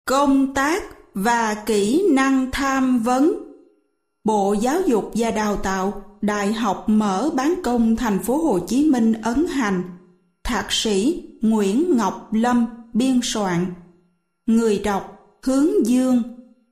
Công tác và kỹ năng tham vấn. Bộ Giáo dục và Đào tạo, Đại học Mở Bán Công Thành phố Hồ Chí Minh ấn hành. Thạc sĩ Nguyễn Ngọc Lâm biên soạn. Người đọc Hướng Dương.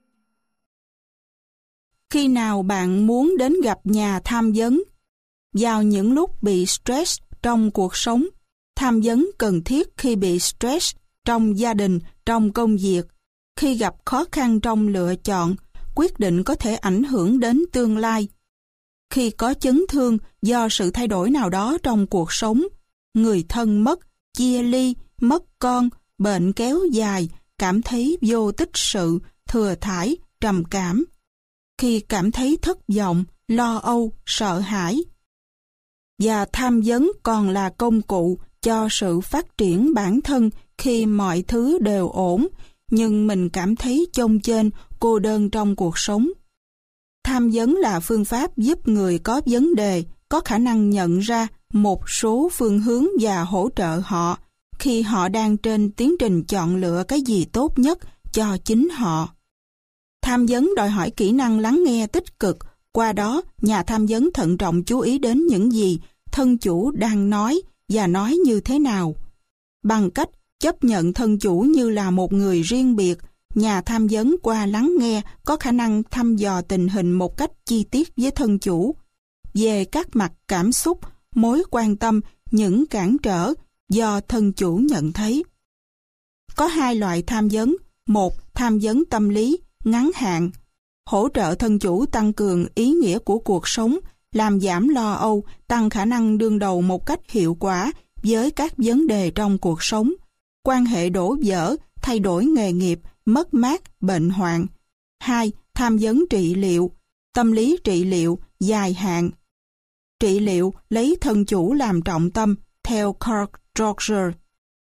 Khi nào bạn muốn đến gặp nhà tham vấn? Vào những lúc bị stress trong cuộc sống, tham vấn cần thiết khi bị stress trong gia đình, trong công việc, khi gặp khó khăn trong lựa chọn, quyết định có thể ảnh hưởng đến tương lai. Khi có chấn thương do sự thay đổi nào đó trong cuộc sống, người thân mất, chia ly, mất con, bệnh kéo dài, cảm thấy vô tích sự, thừa thãi, trầm cảm. Khi cảm thấy thất vọng, lo âu, sợ hãi. Và tham vấn còn là công cụ cho sự phát triển bản thân khi mọi thứ đều ổn, nhưng mình cảm thấy chông chênh, cô đơn trong cuộc sống. Tham vấn là phương pháp giúp người có vấn đề có khả năng nhận ra một số phương hướng và hỗ trợ họ khi họ đang trên tiến trình chọn lựa cái gì tốt nhất cho chính họ. Tham vấn đòi hỏi kỹ năng lắng nghe tích cực, qua đó nhà tham vấn thận trọng chú ý đến những gì thân chủ đang nói và nói như thế nào. Bằng cách chấp nhận thân chủ như là một người riêng biệt, nhà tham vấn qua lắng nghe có khả năng thăm dò tình hình một cách chi tiết với thân chủ, về các mặt cảm xúc, mối quan tâm, những cản trở do thân chủ nhận thấy. Có hai loại tham vấn. Một, tham vấn tâm lý, ngắn hạn, hỗ trợ thân chủ tăng cường ý nghĩa của cuộc sống, làm giảm lo âu, tăng khả năng đương đầu một cách hiệu quả với các vấn đề trong cuộc sống, quan hệ đổ vỡ, thay đổi nghề nghiệp, mất mát, bệnh hoạn. 2. Tham vấn trị liệu, tâm lý trị liệu, dài hạn. Trị liệu lấy thân chủ làm trọng tâm, theo Carl Rogers.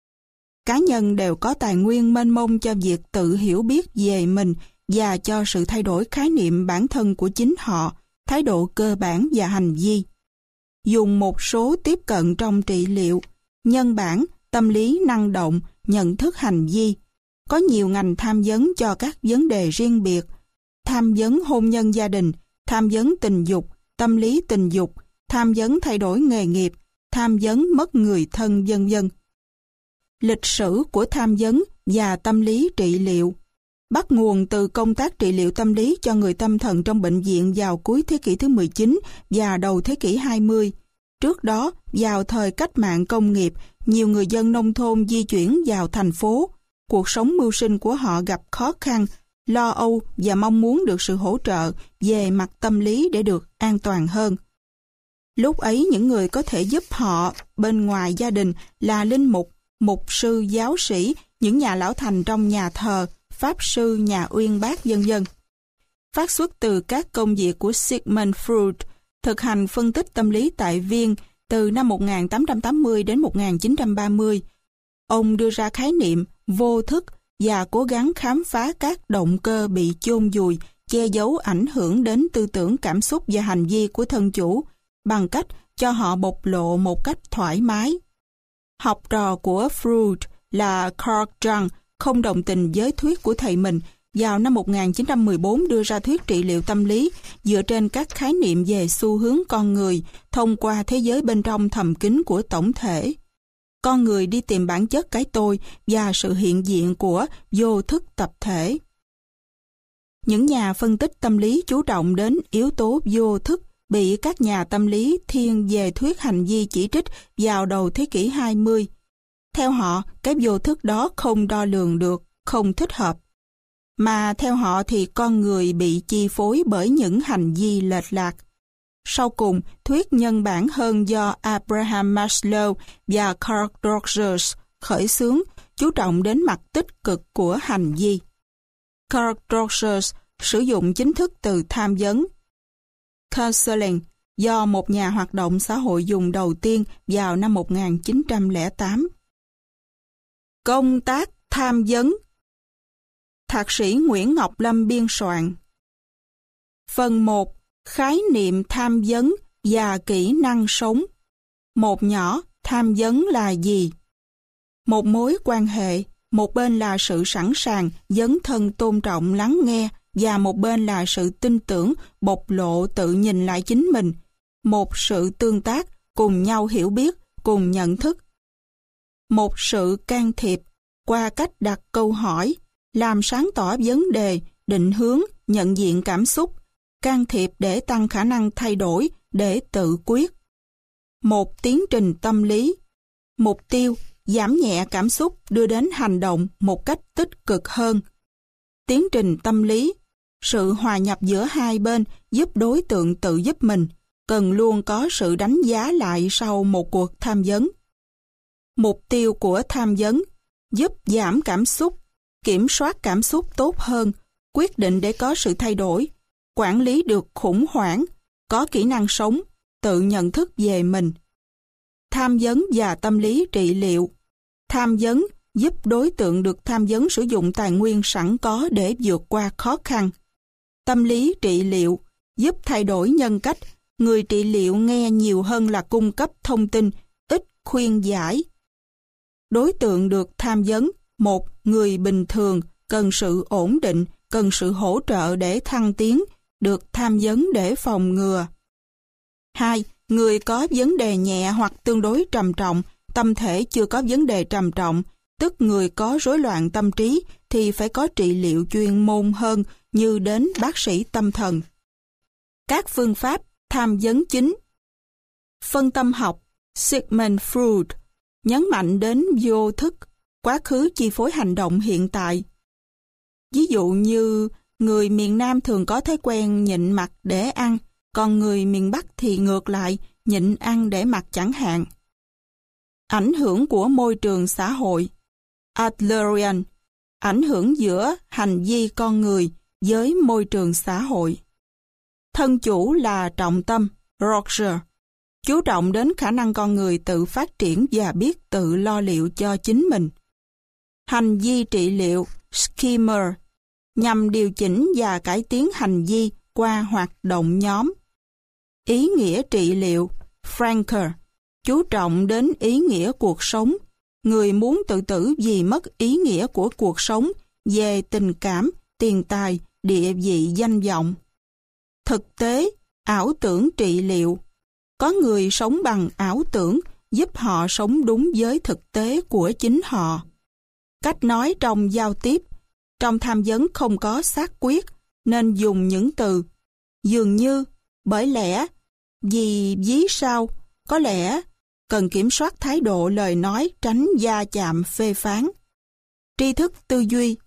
Cá nhân đều có tài nguyên mênh mông cho việc tự hiểu biết về mình và cho sự thay đổi khái niệm bản thân của chính họ, thái độ cơ bản và hành vi. Dùng một số tiếp cận trong trị liệu, nhân bản, tâm lý năng động, nhận thức hành vi. Có nhiều ngành tham vấn cho các vấn đề riêng biệt. Tham vấn hôn nhân gia đình, tham vấn tình dục, tâm lý tình dục, tham vấn thay đổi nghề nghiệp, tham vấn mất người thân vân vân. Lịch sử của tham vấn và tâm lý trị liệu bắt nguồn từ công tác trị liệu tâm lý cho người tâm thần trong bệnh viện vào cuối thế kỷ thứ 19 và đầu thế kỷ 20. Trước đó, vào thời cách mạng công nghiệp, nhiều người dân nông thôn di chuyển vào thành phố. Cuộc sống mưu sinh của họ gặp khó khăn, lo âu và mong muốn được sự hỗ trợ về mặt tâm lý để được an toàn hơn. Lúc ấy những người có thể giúp họ bên ngoài gia đình là linh mục, mục sư, giáo sĩ, những nhà lão thành trong nhà thờ, pháp sư, nhà uyên bác vân vân. Phát xuất từ các công việc của Sigmund Freud, thực hành phân tích tâm lý tại Viên từ năm 1880 đến 1930, ông đưa ra khái niệm vô thức và cố gắng khám phá các động cơ bị chôn vùi, che giấu ảnh hưởng đến tư tưởng, cảm xúc và hành vi của thân chủ bằng cách cho họ bộc lộ một cách thoải mái. Học trò của Freud là Carl Jung không đồng tình với thuyết của thầy mình. Vào năm 1914 đưa ra thuyết trị liệu tâm lý dựa trên các khái niệm về xu hướng con người thông qua thế giới bên trong thầm kín của tổng thể. Con người đi tìm bản chất cái tôi và sự hiện diện của vô thức tập thể. Những nhà phân tích tâm lý chú trọng đến yếu tố vô thức bị các nhà tâm lý thiên về thuyết hành vi chỉ trích vào đầu thế kỷ 20. Theo họ, cái vô thức đó không đo lường được, không thích hợp. Mà theo họ thì con người bị chi phối bởi những hành vi lệch lạc. Sau cùng, thuyết nhân bản hơn do Abraham Maslow và Carl Rogers khởi xướng chú trọng đến mặt tích cực của hành vi. Carl Rogers sử dụng chính thức từ tham vấn, counseling, do một nhà hoạt động xã hội dùng đầu tiên vào năm 1908. Công tác tham vấn. Thạc sĩ Nguyễn Ngọc Lâm biên soạn. Phần 1. Khái niệm tham vấn và kỹ năng sống. Một nhỏ, tham vấn là gì? Một mối quan hệ, Một bên là sự sẵn sàng, dấn thân tôn trọng lắng nghe, và một bên là sự tin tưởng, bộc lộ tự nhìn lại chính mình. Một sự tương tác, cùng nhau hiểu biết, cùng nhận thức. Một sự can thiệp, qua cách đặt câu hỏi, làm sáng tỏ vấn đề, định hướng, nhận diện cảm xúc, can thiệp để tăng khả năng thay đổi, để tự quyết. Một tiến trình tâm lý. Mục tiêu, giảm nhẹ cảm xúc đưa đến hành động một cách tích cực hơn. Tiến trình tâm lý, sự hòa nhập giữa hai bên giúp đối tượng tự giúp mình, cần luôn có sự đánh giá lại sau một cuộc tham vấn. Mục tiêu của tham vấn, giúp giảm cảm xúc, kiểm soát cảm xúc tốt hơn, quyết định để có sự thay đổi, quản lý được khủng hoảng, có kỹ năng sống, tự nhận thức về mình. Tham vấn và tâm lý trị liệu. Tham vấn giúp đối tượng được tham vấn sử dụng tài nguyên sẵn có để vượt qua khó khăn. Tâm lý trị liệu giúp thay đổi nhân cách, người trị liệu nghe nhiều hơn là cung cấp thông tin, ít khuyên giải. Đối tượng được tham vấn, một người bình thường, cần sự ổn định, cần sự hỗ trợ để thăng tiến, được tham vấn để phòng ngừa. 2. Người có vấn đề nhẹ hoặc tương đối trầm trọng, tâm thể chưa có vấn đề trầm trọng, tức người có rối loạn tâm trí thì phải có trị liệu chuyên môn hơn như đến bác sĩ tâm thần. Các phương pháp tham vấn chính. Phân tâm học Sigmund Freud nhấn mạnh đến vô thức, quá khứ chi phối hành động hiện tại. Ví dụ như người miền Nam thường có thói quen nhịn mặc để ăn, còn người miền Bắc thì ngược lại, nhịn ăn để mặc chẳng hạn. Ảnh hưởng của môi trường xã hội Adlerian, ảnh hưởng giữa hành vi con người với môi trường xã hội. Thân chủ là trọng tâm Roger, chú trọng đến khả năng con người tự phát triển và biết tự lo liệu cho chính mình. Hành vi trị liệu Schema, nhằm điều chỉnh và cải tiến hành vi qua hoạt động nhóm. Ý nghĩa trị liệu Frankel, chú trọng đến ý nghĩa cuộc sống. Người muốn tự tử vì mất ý nghĩa của cuộc sống về tình cảm, tiền tài, địa vị danh vọng. Thực tế, ảo tưởng trị liệu. Có người sống bằng ảo tưởng, giúp họ sống đúng với thực tế của chính họ. Cách nói trong giao tiếp. Trong tham vấn không có xác quyết, nên dùng những từ dường như, bởi lẽ, vì ví sao, có lẽ, cần kiểm soát thái độ lời nói tránh va chạm phê phán. Tri thức tư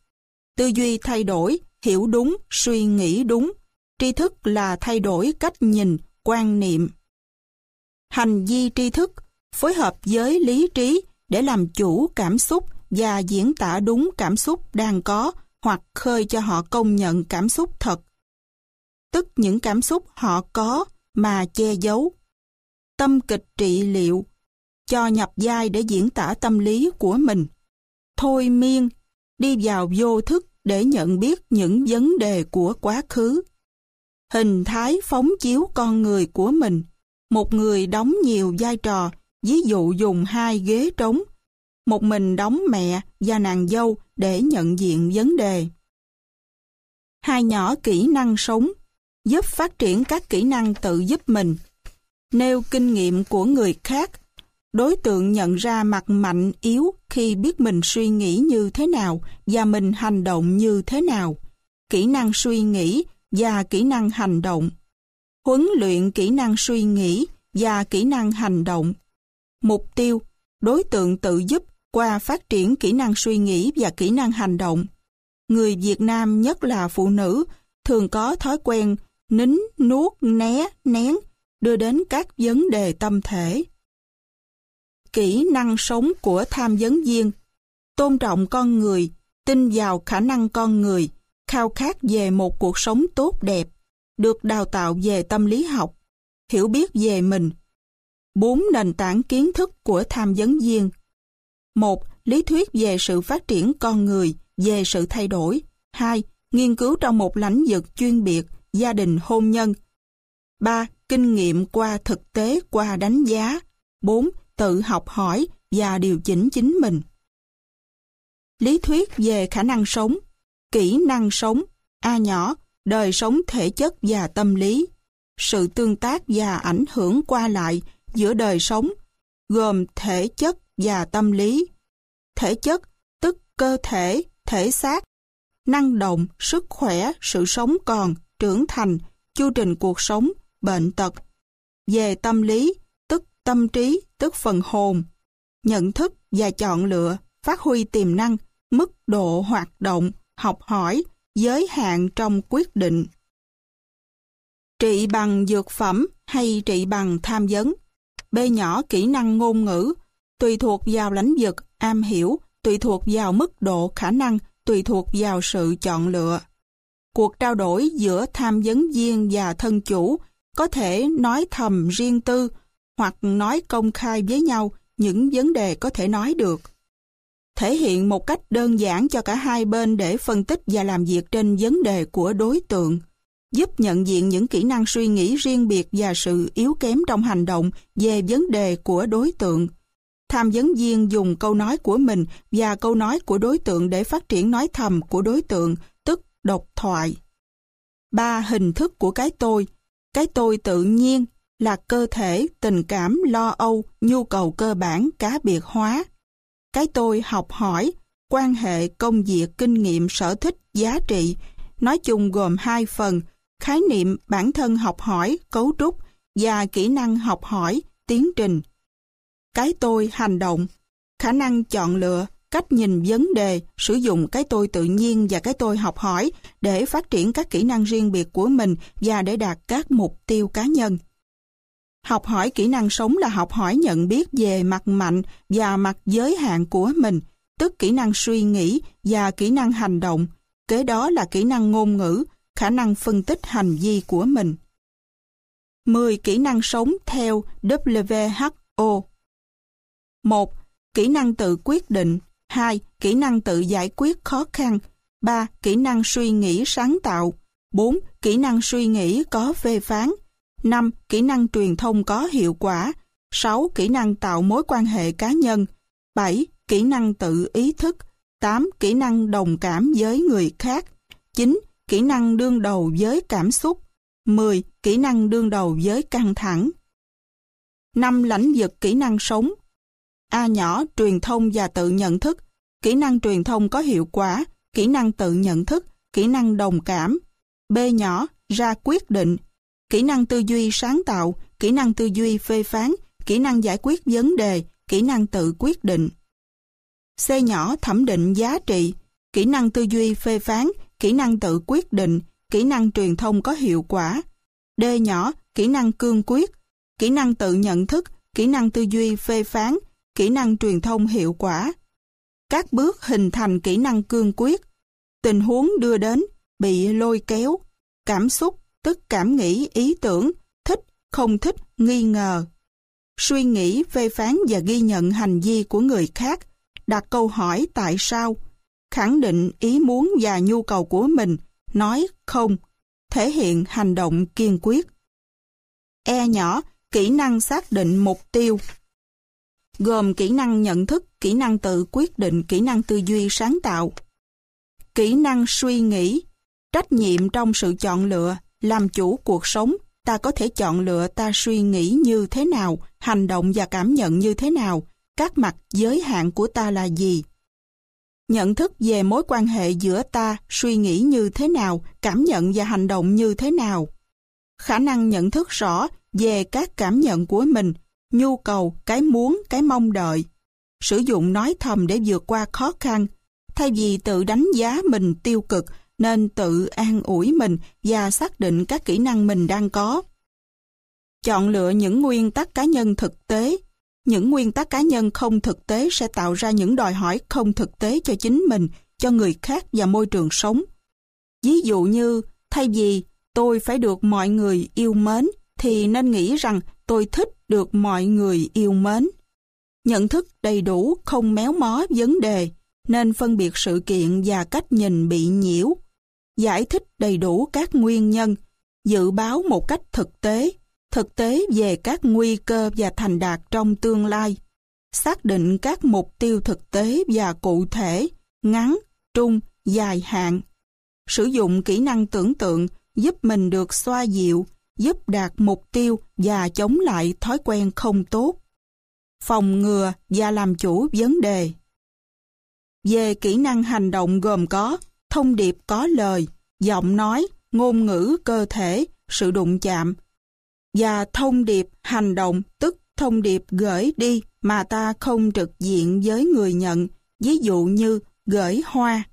duy thay đổi, hiểu đúng, suy nghĩ đúng. Tri thức là thay đổi cách nhìn, quan niệm. Hành vi tri thức, phối hợp với lý trí để làm chủ cảm xúc và diễn tả đúng cảm xúc đang có hoặc khơi cho họ công nhận cảm xúc thật. Tức những cảm xúc họ có mà che giấu. Tâm kịch trị liệu, cho nhập vai để diễn tả tâm lý của mình. Thôi miên, đi vào vô thức để nhận biết những vấn đề của quá khứ. Hình thái phóng chiếu con người của mình. Một người đóng nhiều vai trò, ví dụ dùng 2 ghế trống. Một mình đóng mẹ và nàng dâu để nhận diện vấn đề. 2 nhỏ kỹ năng sống, giúp phát triển các kỹ năng tự giúp mình. Nêu kinh nghiệm của người khác. Đối tượng nhận ra mặt mạnh yếu khi biết mình suy nghĩ như thế nào và mình hành động như thế nào. Kỹ năng suy nghĩ và kỹ năng hành động. Huấn luyện kỹ năng suy nghĩ và kỹ năng hành động. Mục tiêu, đối tượng tự giúp qua phát triển kỹ năng suy nghĩ và kỹ năng hành động. Người Việt Nam, nhất là phụ nữ, thường có thói quen nín, nuốt, né, nén, đưa đến các vấn đề tâm thể. Kỹ năng sống của tham vấn viên. Tôn trọng con người, tin vào khả năng con người, khao khát về một cuộc sống tốt đẹp, được đào tạo về tâm lý học, hiểu biết về mình. 4 nền tảng kiến thức của tham vấn viên. 1. Lý thuyết về sự phát triển con người, về sự thay đổi. 2. Nghiên cứu trong một lĩnh vực chuyên biệt, gia đình hôn nhân. 3. Kinh nghiệm qua thực tế qua đánh giá. 4. Tự học hỏi và điều chỉnh chính mình. lý thuyết về khả năng sống, kỹ năng sống, A nhỏ, đời sống thể chất và tâm lý, sự tương tác và ảnh hưởng qua lại giữa đời sống, gồm thể chất và tâm lý. Thể chất, tức cơ thể, thể xác, năng động, sức khỏe, sự sống còn, trưởng thành, chu trình cuộc sống, bệnh tật. Về tâm lý, tức tâm trí, tức phần hồn, nhận thức và chọn lựa, phát huy tiềm năng, mức độ hoạt động, học hỏi, giới hạn trong quyết định. Trị bằng dược phẩm hay trị bằng tham vấn. B nhỏ, kỹ năng ngôn ngữ, tùy thuộc vào lĩnh vực am hiểu, tùy thuộc vào mức độ khả năng, tùy thuộc vào sự chọn lựa. Cuộc trao đổi giữa tham vấn viên và thân chủ có thể nói thầm riêng tư hoặc nói công khai với nhau những vấn đề có thể nói được. Thể hiện một cách đơn giản cho cả hai bên để phân tích và làm việc trên vấn đề của đối tượng, giúp nhận diện những kỹ năng suy nghĩ riêng biệt và sự yếu kém trong hành động về vấn đề của đối tượng. Tham vấn viên dùng câu nói của mình và câu nói của đối tượng để phát triển nói thầm của đối tượng, tức độc thoại. 3. Hình thức của cái tôi. Cái tôi tự nhiên là cơ thể, tình cảm, lo âu, nhu cầu cơ bản, cá biệt hóa. Cái tôi học hỏi, quan hệ, công việc, kinh nghiệm, sở thích, giá trị, nói chung gồm 2 phần, khái niệm bản thân học hỏi, cấu trúc và kỹ năng học hỏi, tiến trình. Cái tôi hành động, khả năng chọn lựa, cách nhìn vấn đề, sử dụng cái tôi tự nhiên và cái tôi học hỏi để phát triển các kỹ năng riêng biệt của mình và để đạt các mục tiêu cá nhân. Học hỏi kỹ năng sống là học hỏi nhận biết về mặt mạnh và mặt giới hạn của mình, tức kỹ năng suy nghĩ và kỹ năng hành động. Kế đó là kỹ năng ngôn ngữ, khả năng phân tích hành vi của mình. 10 kỹ năng sống theo WHO. 1. Kỹ năng tự quyết định. 2. Kỹ năng tự giải quyết khó khăn. 3. Kỹ năng suy nghĩ sáng tạo. 4. Kỹ năng suy nghĩ có phê phán. 5. Kỹ năng truyền thông có hiệu quả. 6. Kỹ năng tạo mối quan hệ cá nhân. 7. Kỹ năng tự ý thức. 8. Kỹ năng đồng cảm với người khác. 9. Kỹ năng đương đầu với cảm xúc. 10. Kỹ năng đương đầu với căng thẳng. 5 lĩnh vực kỹ năng sống. A nhỏ, truyền thông và tự nhận thức. Kỹ năng truyền thông có hiệu quả, kỹ năng tự nhận thức, kỹ năng đồng cảm. B nhỏ, ra quyết định. Kỹ năng tư duy sáng tạo, kỹ năng tư duy phê phán, kỹ năng giải quyết vấn đề, kỹ năng tự quyết định. C nhỏ, thẩm định giá trị. Kỹ năng tư duy phê phán, kỹ năng tự quyết định, kỹ năng truyền thông có hiệu quả. D nhỏ, kỹ năng cương quyết. Kỹ năng tự nhận thức, kỹ năng tư duy phê phán, kỹ năng truyền thông hiệu quả. Các bước hình thành kỹ năng cương quyết. Tình huống đưa đến, bị lôi kéo. Cảm xúc, tức cảm nghĩ, ý tưởng, thích, không thích, nghi ngờ. Suy nghĩ, phê phán và ghi nhận hành vi của người khác. Đặt câu hỏi tại sao. Khẳng định ý muốn và nhu cầu của mình. Nói không. Thể hiện hành động kiên quyết. E nhỏ, kỹ năng xác định mục tiêu. Gồm kỹ năng nhận thức, kỹ năng tự quyết định, kỹ năng tư duy sáng tạo. Kỹ năng suy nghĩ, trách nhiệm trong sự chọn lựa, làm chủ cuộc sống, ta có thể chọn lựa ta suy nghĩ như thế nào, hành động và cảm nhận như thế nào, các mặt giới hạn của ta là gì. Nhận thức về mối quan hệ giữa ta, suy nghĩ như thế nào, cảm nhận và hành động như thế nào. Khả năng nhận thức rõ về các cảm nhận của mình, nhu cầu, cái muốn, cái mong đợi. Sử dụng nói thầm để vượt qua khó khăn. Thay vì tự đánh giá mình tiêu cực, nên tự an ủi mình và xác định các kỹ năng mình đang có. Chọn lựa những nguyên tắc cá nhân thực tế. Những nguyên tắc cá nhân không thực tế sẽ tạo ra những đòi hỏi không thực tế cho chính mình, cho người khác và môi trường sống. Ví dụ như, thay vì tôi phải được mọi người yêu mến, thì nên nghĩ rằng tôi thích được mọi người yêu mến. Nhận thức đầy đủ, không méo mó vấn đề, nên phân biệt sự kiện và cách nhìn bị nhiễu. Giải thích đầy đủ các nguyên nhân, dự báo một cách thực tế về các nguy cơ và thành đạt trong tương lai. Xác định các mục tiêu thực tế và cụ thể, ngắn, trung, dài hạn. Sử dụng kỹ năng tưởng tượng giúp mình được xoa dịu, giúp đạt mục tiêu và chống lại thói quen không tốt. Phòng ngừa và làm chủ vấn đề. Về kỹ năng hành động gồm có thông điệp có lời, giọng nói, ngôn ngữ cơ thể, sự đụng chạm. Và thông điệp hành động tức thông điệp gửi đi mà ta không trực diện với người nhận, ví dụ như gửi hoa.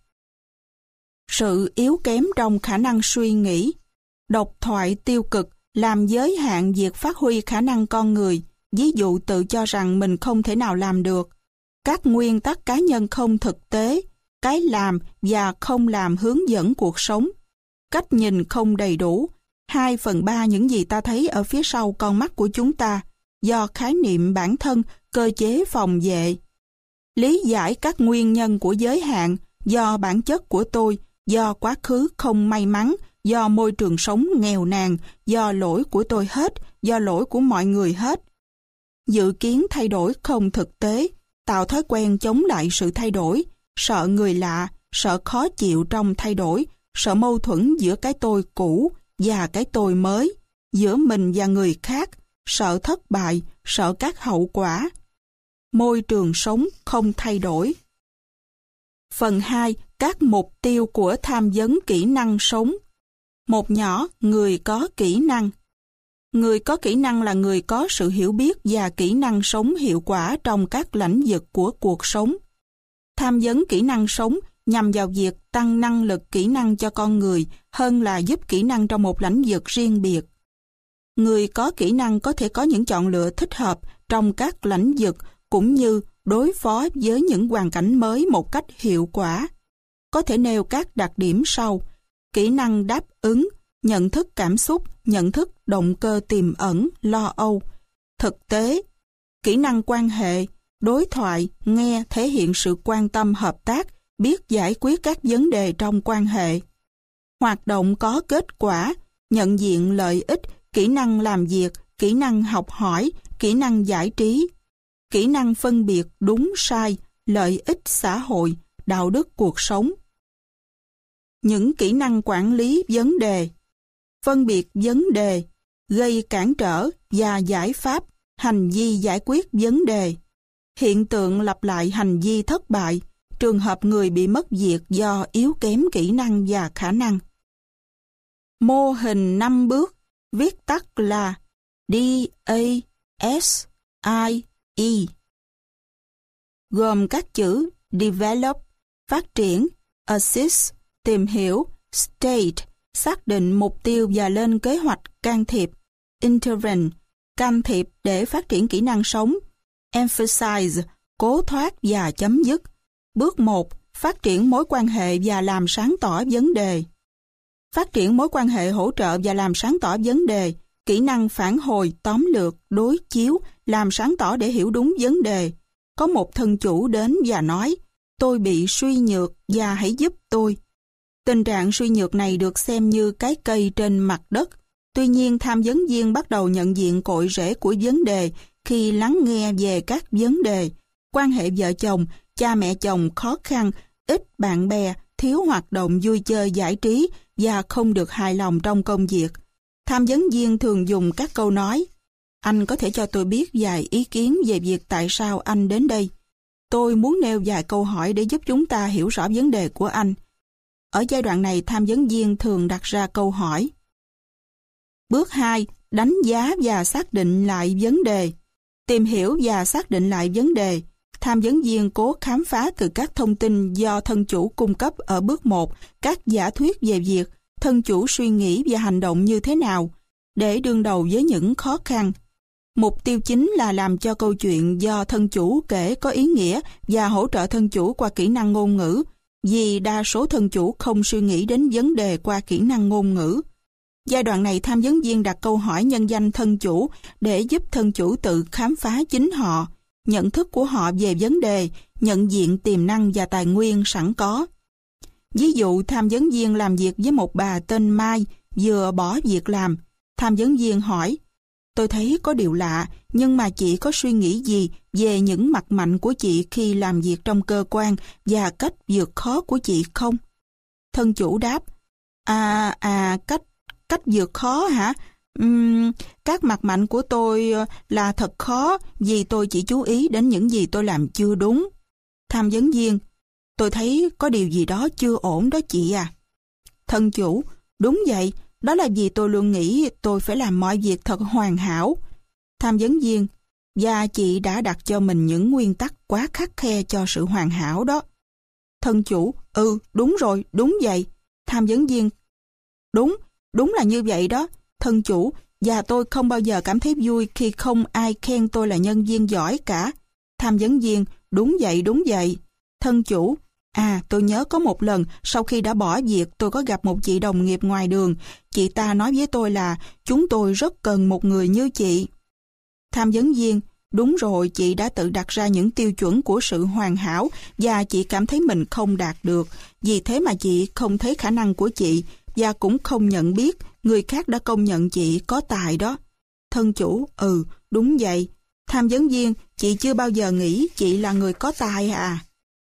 Sự yếu kém trong khả năng suy nghĩ. Độc thoại tiêu cực làm giới hạn việc phát huy khả năng con người, ví dụ tự cho rằng mình không thể nào làm được. Các nguyên tắc cá nhân không thực tế, cái làm và không làm hướng dẫn cuộc sống. Cách nhìn không đầy đủ, 2/3 những gì ta thấy ở phía sau con mắt của chúng ta, do khái niệm bản thân, cơ chế phòng vệ. Lý giải các nguyên nhân của giới hạn, do bản chất của tôi, do quá khứ không may mắn, do môi trường sống nghèo nàn, do lỗi của tôi hết, do lỗi của mọi người hết. Dự kiến thay đổi không thực tế, tạo thói quen chống lại sự thay đổi, sợ người lạ, sợ khó chịu trong thay đổi, sợ mâu thuẫn giữa cái tôi cũ và cái tôi mới, giữa mình và người khác, sợ thất bại, sợ các hậu quả. Môi trường sống không thay đổi. Phần 2. Các mục tiêu của tham vấn kỹ năng sống. Một nhỏ, người có kỹ năng. Người có kỹ năng là người có sự hiểu biết và kỹ năng sống hiệu quả trong các lĩnh vực của cuộc sống. Tham vấn kỹ năng sống nhằm vào việc tăng năng lực kỹ năng cho con người hơn là giúp kỹ năng trong một lĩnh vực riêng biệt. Người có kỹ năng có thể có những chọn lựa thích hợp trong các lĩnh vực cũng như đối phó với những hoàn cảnh mới một cách hiệu quả. Có thể nêu các đặc điểm sau: kỹ năng đáp ứng, nhận thức cảm xúc, nhận thức động cơ tiềm ẩn, lo âu, thực tế, kỹ năng quan hệ, đối thoại, nghe thể hiện sự quan tâm hợp tác, biết giải quyết các vấn đề trong quan hệ, hoạt động có kết quả, nhận diện lợi ích, kỹ năng làm việc, kỹ năng học hỏi, kỹ năng giải trí, kỹ năng phân biệt đúng sai, lợi ích xã hội, đạo đức cuộc sống. Những kỹ năng quản lý vấn đề, phân biệt vấn đề, gây cản trở và giải pháp, hành vi giải quyết vấn đề, hiện tượng lặp lại hành vi thất bại, trường hợp người bị mất việc do yếu kém kỹ năng và khả năng. Mô hình 5 bước, viết tắt là DASIE, gồm các chữ Develop, phát triển, Assist, tìm hiểu, State, xác định mục tiêu và lên kế hoạch, can thiệp, Intervene, can thiệp để phát triển kỹ năng sống, Emphasize, cố thoát và chấm dứt. Bước 1. Phát triển mối quan hệ và làm sáng tỏ vấn đề. Phát triển mối quan hệ hỗ trợ và làm sáng tỏ vấn đề, kỹ năng phản hồi, tóm lược, đối chiếu, làm sáng tỏ để hiểu đúng vấn đề. Có một thân chủ đến và nói, tôi bị suy nhược và hãy giúp tôi. Tình trạng suy nhược này được xem như cái cây trên mặt đất. Tuy nhiên, tham vấn viên bắt đầu nhận diện cội rễ của vấn đề khi lắng nghe về các vấn đề, quan hệ vợ chồng, cha mẹ chồng khó khăn, ít bạn bè, thiếu hoạt động vui chơi giải trí và không được hài lòng trong công việc. Tham vấn viên thường dùng các câu nói: anh có thể cho tôi biết vài ý kiến về việc tại sao anh đến đây. Tôi muốn nêu vài câu hỏi để giúp chúng ta hiểu rõ vấn đề của anh. Ở giai đoạn này, tham vấn viên thường đặt ra câu hỏi. Bước 2. Đánh giá và xác định lại vấn đề. Tìm hiểu và xác định lại vấn đề. Tham vấn viên cố khám phá từ các thông tin do thân chủ cung cấp ở bước 1 các giả thuyết về việc thân chủ suy nghĩ và hành động như thế nào để đương đầu với những khó khăn. Mục tiêu chính là làm cho câu chuyện do thân chủ kể có ý nghĩa và hỗ trợ thân chủ qua kỹ năng ngôn ngữ, vì đa số thân chủ không suy nghĩ đến vấn đề qua kỹ năng ngôn ngữ. Giai đoạn này, tham vấn viên đặt câu hỏi nhân danh thân chủ để giúp thân chủ tự khám phá chính họ, nhận thức của họ về vấn đề, nhận diện tiềm năng và tài nguyên sẵn có. Ví dụ, tham vấn viên làm việc với một bà tên Mai vừa bỏ việc làm. Tham vấn viên hỏi, Tôi thấy có điều lạ, nhưng mà chị có suy nghĩ gì về những mặt mạnh của chị khi làm việc trong cơ quan và cách vượt khó của chị không? Thân chủ đáp, cách vượt khó hả? Các mặt mạnh của tôi là thật khó vì tôi chỉ chú ý đến những gì tôi làm chưa đúng. Tham vấn viên, tôi thấy có điều gì đó chưa ổn đó chị à. Thân chủ, đúng vậy, đó là vì tôi luôn nghĩ tôi phải làm mọi việc thật hoàn hảo. Tham vấn viên, và chị đã đặt cho mình những nguyên tắc quá khắt khe cho sự hoàn hảo đó. Thân chủ, đúng rồi, đúng vậy. Tham vấn viên, đúng là như vậy đó. Thân chủ, và tôi không bao giờ cảm thấy vui khi không ai khen tôi là nhân viên giỏi cả. Tham vấn viên, đúng vậy. Thân chủ, tôi nhớ có một lần sau khi đã bỏ việc tôi có gặp một chị đồng nghiệp ngoài đường. Chị ta nói với tôi là chúng tôi rất cần một người như chị. Tham vấn viên, đúng rồi, chị đã tự đặt ra những tiêu chuẩn của sự hoàn hảo và chị cảm thấy mình không đạt được. Vì thế mà chị không thấy khả năng của chị và cũng không nhận biết người khác đã công nhận chị có tài đó. Thân chủ, đúng vậy. Tham vấn viên, chị chưa bao giờ nghĩ chị là người có tài à?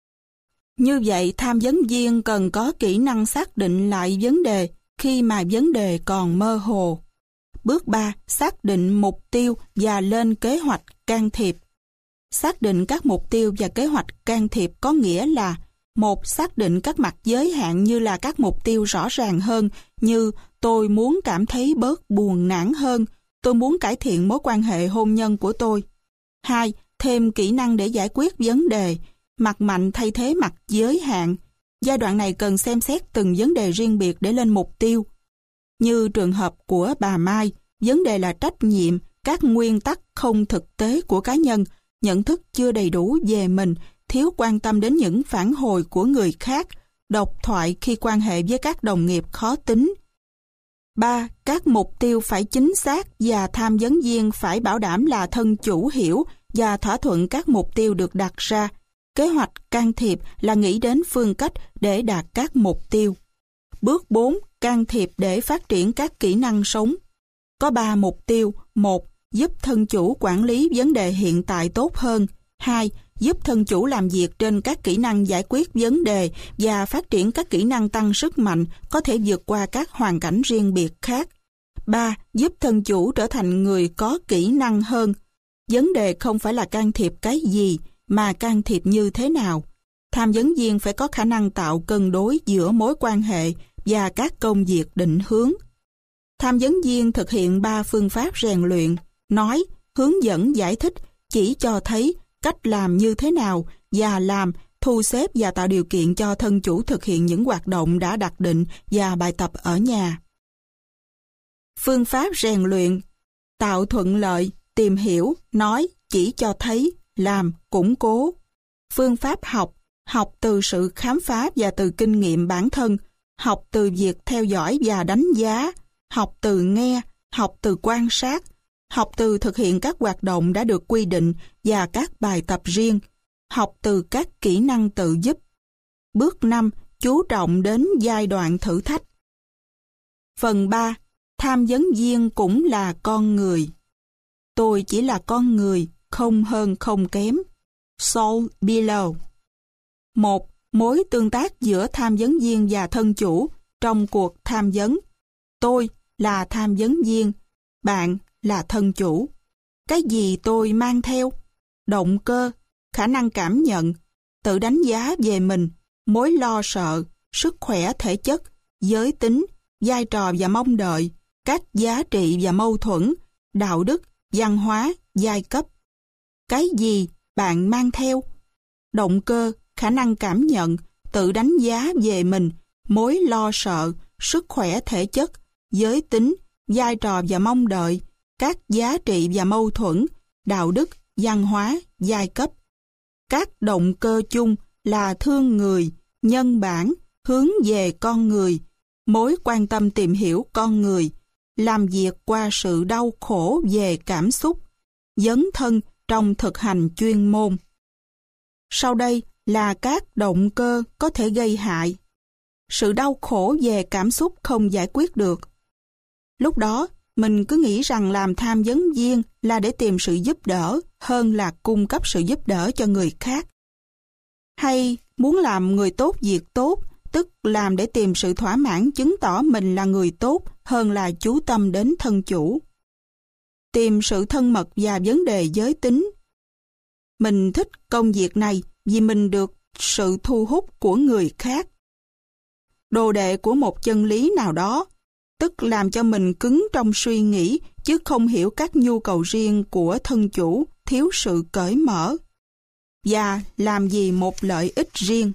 Như vậy, tham vấn viên cần có kỹ năng xác định lại vấn đề khi mà vấn đề còn mơ hồ. Bước 3. Xác định mục tiêu và lên kế hoạch can thiệp. Xác định các mục tiêu và kế hoạch can thiệp có nghĩa là: 1. Xác định các mặt giới hạn như là các mục tiêu rõ ràng hơn, như tôi muốn cảm thấy bớt buồn nản hơn, tôi muốn cải thiện mối quan hệ hôn nhân của tôi. 2. Thêm kỹ năng để giải quyết vấn đề, mặt mạnh thay thế mặt giới hạn. Giai đoạn này cần xem xét từng vấn đề riêng biệt để lên mục tiêu. Như trường hợp của bà Mai, vấn đề là trách nhiệm, các nguyên tắc không thực tế của cá nhân, nhận thức chưa đầy đủ về mình, thiếu quan tâm đến những phản hồi của người khác, độc thoại khi quan hệ với các đồng nghiệp khó tính. 3. Các mục tiêu phải chính xác và tham vấn viên phải bảo đảm là thân chủ hiểu và thỏa thuận các mục tiêu được đặt ra. Kế hoạch can thiệp là nghĩ đến phương cách để đạt các mục tiêu. Bước 4. Can thiệp để phát triển các kỹ năng sống. Có 3 mục tiêu. 1. Giúp thân chủ quản lý vấn đề hiện tại tốt hơn. 2. Giúp thân chủ làm việc trên các kỹ năng giải quyết vấn đề và phát triển các kỹ năng tăng sức mạnh có thể vượt qua các hoàn cảnh riêng biệt khác. 3. Giúp thân chủ trở thành người có kỹ năng hơn. Vấn đề không phải là can thiệp cái gì, mà can thiệp như thế nào. Tham vấn viên phải có khả năng tạo cân đối giữa mối quan hệ và các công việc định hướng. Tham vấn viên thực hiện 3 phương pháp rèn luyện: nói, hướng dẫn giải thích, chỉ cho thấy cách làm như thế nào và làm, thu xếp và tạo điều kiện cho thân chủ thực hiện những hoạt động đã đặt định và bài tập ở nhà. Phương pháp rèn luyện: tạo thuận lợi, tìm hiểu, nói, chỉ cho thấy, làm, củng cố. Phương pháp học: học từ sự khám phá và từ kinh nghiệm bản thân, học từ việc theo dõi và đánh giá, học từ nghe, học từ quan sát, học từ thực hiện các hoạt động đã được quy định và các bài tập riêng, học từ các kỹ năng tự giúp. Bước 5. Chú trọng đến giai đoạn thử thách. Phần 3. Tham vấn viên cũng là con người. Tôi chỉ là con người, không hơn không kém. Saul Bellow. 1. Mối tương tác giữa tham vấn viên và thân chủ trong cuộc tham vấn. Tôi là tham vấn viên, bạn là thân chủ. Cái gì tôi mang theo? Động cơ, khả năng cảm nhận, tự đánh giá về mình, mối lo sợ, sức khỏe thể chất, giới tính, vai trò và mong đợi, các giá trị và mâu thuẫn, đạo đức, văn hóa, giai cấp. Cái gì bạn mang theo? Động cơ, khả năng cảm nhận, tự đánh giá về mình, mối lo sợ, sức khỏe thể chất, giới tính, vai trò và mong đợi, các giá trị và mâu thuẫn, đạo đức, văn hóa, giai cấp. Các động cơ chung là thương người, nhân bản, hướng về con người, mối quan tâm tìm hiểu con người, làm việc qua sự đau khổ về cảm xúc, dấn thân trong thực hành chuyên môn. Sau đây là các động cơ có thể gây hại. Sự đau khổ về cảm xúc không giải quyết được. Lúc đó, mình cứ nghĩ rằng làm tham vấn viên là để tìm sự giúp đỡ hơn là cung cấp sự giúp đỡ cho người khác. Hay muốn làm người tốt việc tốt, tức làm để tìm sự thỏa mãn chứng tỏ mình là người tốt hơn là chú tâm đến thân chủ. Tìm sự thân mật và vấn đề giới tính. Mình thích công việc này vì mình được sự thu hút của người khác. Đồ đệ của một chân lý nào đó, tức làm cho mình cứng trong suy nghĩ chứ không hiểu các nhu cầu riêng của thân chủ, thiếu sự cởi mở. Và làm gì một lợi ích riêng.